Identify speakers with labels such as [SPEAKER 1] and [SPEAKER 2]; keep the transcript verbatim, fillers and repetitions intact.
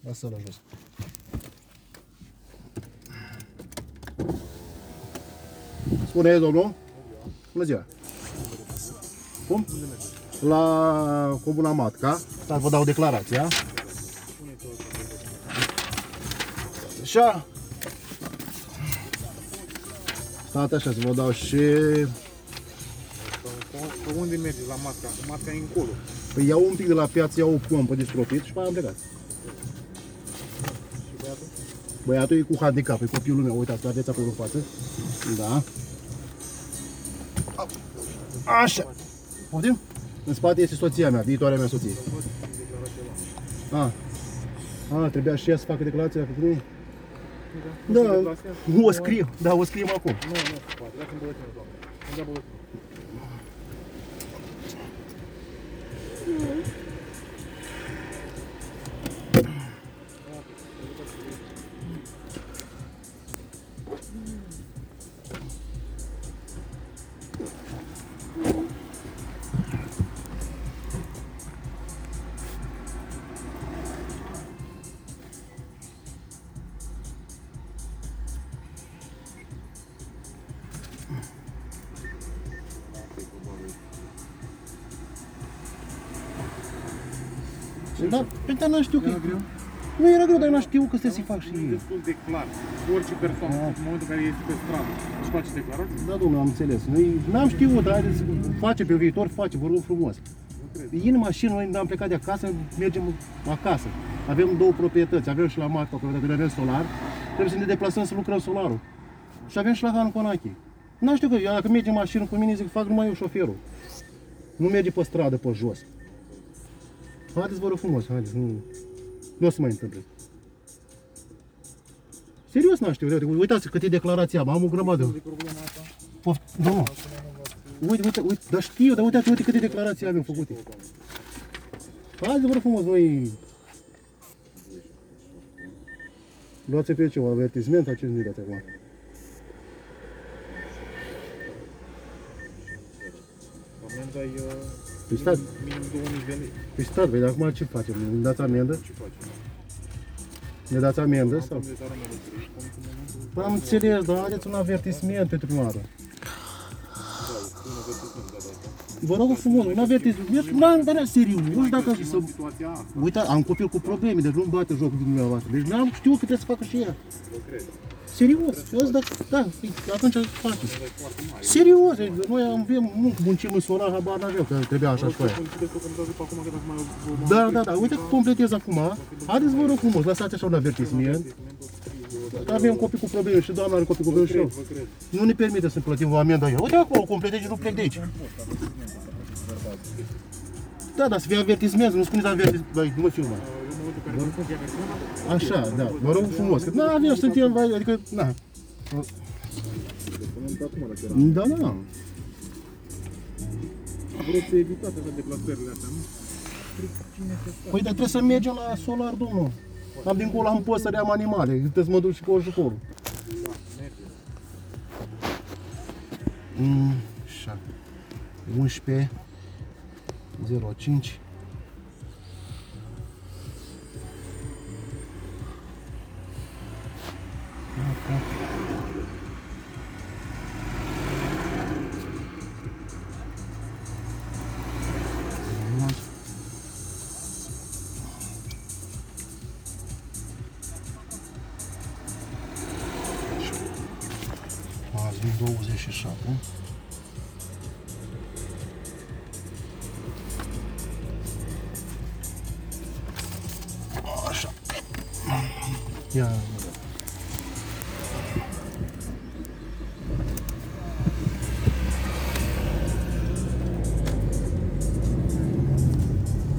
[SPEAKER 1] Lasă-l jos. Spune, domnul? Bună ziua! Cum? La Comuna Matca. Stați, vă dau declarația. Așa. Stați așa, să vă dau și...
[SPEAKER 2] Pe unde mergeți la Matca? Matca e încolo.
[SPEAKER 1] Păi iau un pic de la piață, iau o pompă de stropit și pe aia am plecat.
[SPEAKER 2] Și băiatul?
[SPEAKER 1] Băiatul e cu handicap, e copilul meu, uitați, vedeți acolo în față. Da. Așa. Poftim? În spate este soția mea, viitoarea mea soție. A. A, trebuia și ea să facă declarația cu mine? Da, nu o scriu, da, o scriem acum.
[SPEAKER 2] Nu, nu se poate, dați-mi buletinul, doamne. Îmi dea buletinul.
[SPEAKER 1] Da, pe dar n-am știut că...
[SPEAKER 2] Era greu?
[SPEAKER 1] Nu era greu, dar n-am știut că să se fac și...
[SPEAKER 2] E destul de clar. Orice persoană, în momentul în care este pe stradă, își face declarații?
[SPEAKER 1] Da, domnule, am înțeles. Noi n-am știut, dar haideți să face pe viitor, face, vă rog frumos. E în mașină, noi am plecat de acasă, mergem acasă. Avem două proprietăți, avem și la Matca, proprietatea de solar, trebuie să ne deplasăm să lucrăm solarul. Și avem și la Han Conache. N-am știut că eu, dacă merge mașină cu mine, zic, fac numai eu șoferul. Nu merge pe stradă, pe jos. Haideți, vă rog frumos, haideți, nu, nu o să mai întâmple. Serios n-am știut, uitați câte declarații am, am o grămadă.
[SPEAKER 2] De problema asta?
[SPEAKER 1] Poft, nu. Uite, uite, uite, dar știu, dar uitați, uite câte declarații avem făcute. Haideți, vă rog frumos, noi... Luați pe ce, un avertisment, sau ce nu-i dați acum?
[SPEAKER 2] Amenda e
[SPEAKER 1] Păi stați,
[SPEAKER 2] minim două mii de lei.
[SPEAKER 1] păi stați, băi, dar acum ce facem? Ne dați amendă?
[SPEAKER 2] Ce facem?
[SPEAKER 1] Ne dați amendă
[SPEAKER 2] Am
[SPEAKER 1] sau?
[SPEAKER 2] de țară mea lucruri. În momentul...
[SPEAKER 1] Păi am înțeles, dar haideți un avertisment pentru prima dată.
[SPEAKER 2] Da, un avertisment de asta.
[SPEAKER 1] Vă rog frumos, un avertisment, n-am, dar serios, nu știu dacă să...
[SPEAKER 2] În situația asta,
[SPEAKER 1] Uite, am copil cu probleme, deci nu-mi bate jocul dumneavoastră. Deci n-am știut că trebuie să facă și ea.
[SPEAKER 2] vă cred.
[SPEAKER 1] Serios, eu zic, da, da, atunci facem.
[SPEAKER 2] E foarte mare.
[SPEAKER 1] Serios, noi avem muncă, muncim în solar, habar n-aveau că trebuia așa și pe aia.
[SPEAKER 2] Consider că contează pe acum că dacă mai o...
[SPEAKER 1] Da, da, da, uite că completez acum. Haideți vă rog frumos, lăsați așa un avertisment. Avem copii cu probleme și doamna are copii cu probleme și eu.
[SPEAKER 2] Vă cred.
[SPEAKER 1] Nu ne permite să plătim o amendă aici. Uite acolo, completez și nu plec de aici. Da, da, să fie avertisment, nu spuneți avertisment, băi, nu mă filma.
[SPEAKER 2] În momentul în care vă fie avertisment,
[SPEAKER 1] Așa, da, vă rog frumos, că na, avem, suntem, vai, adică, na. Da, da, da.
[SPEAKER 2] vreau să evitați așa deplasările astea, nu?
[SPEAKER 1] Păi, dar trebuie să mergem la solar, domnul. Am dincolo, am păsări, am animale, trebuie să mă duc și cu orjucorul.
[SPEAKER 2] Da, merge.
[SPEAKER 1] Mm, așa. unsprezece zero cinci. Azi douăzeci și șapte. Așa. Ia.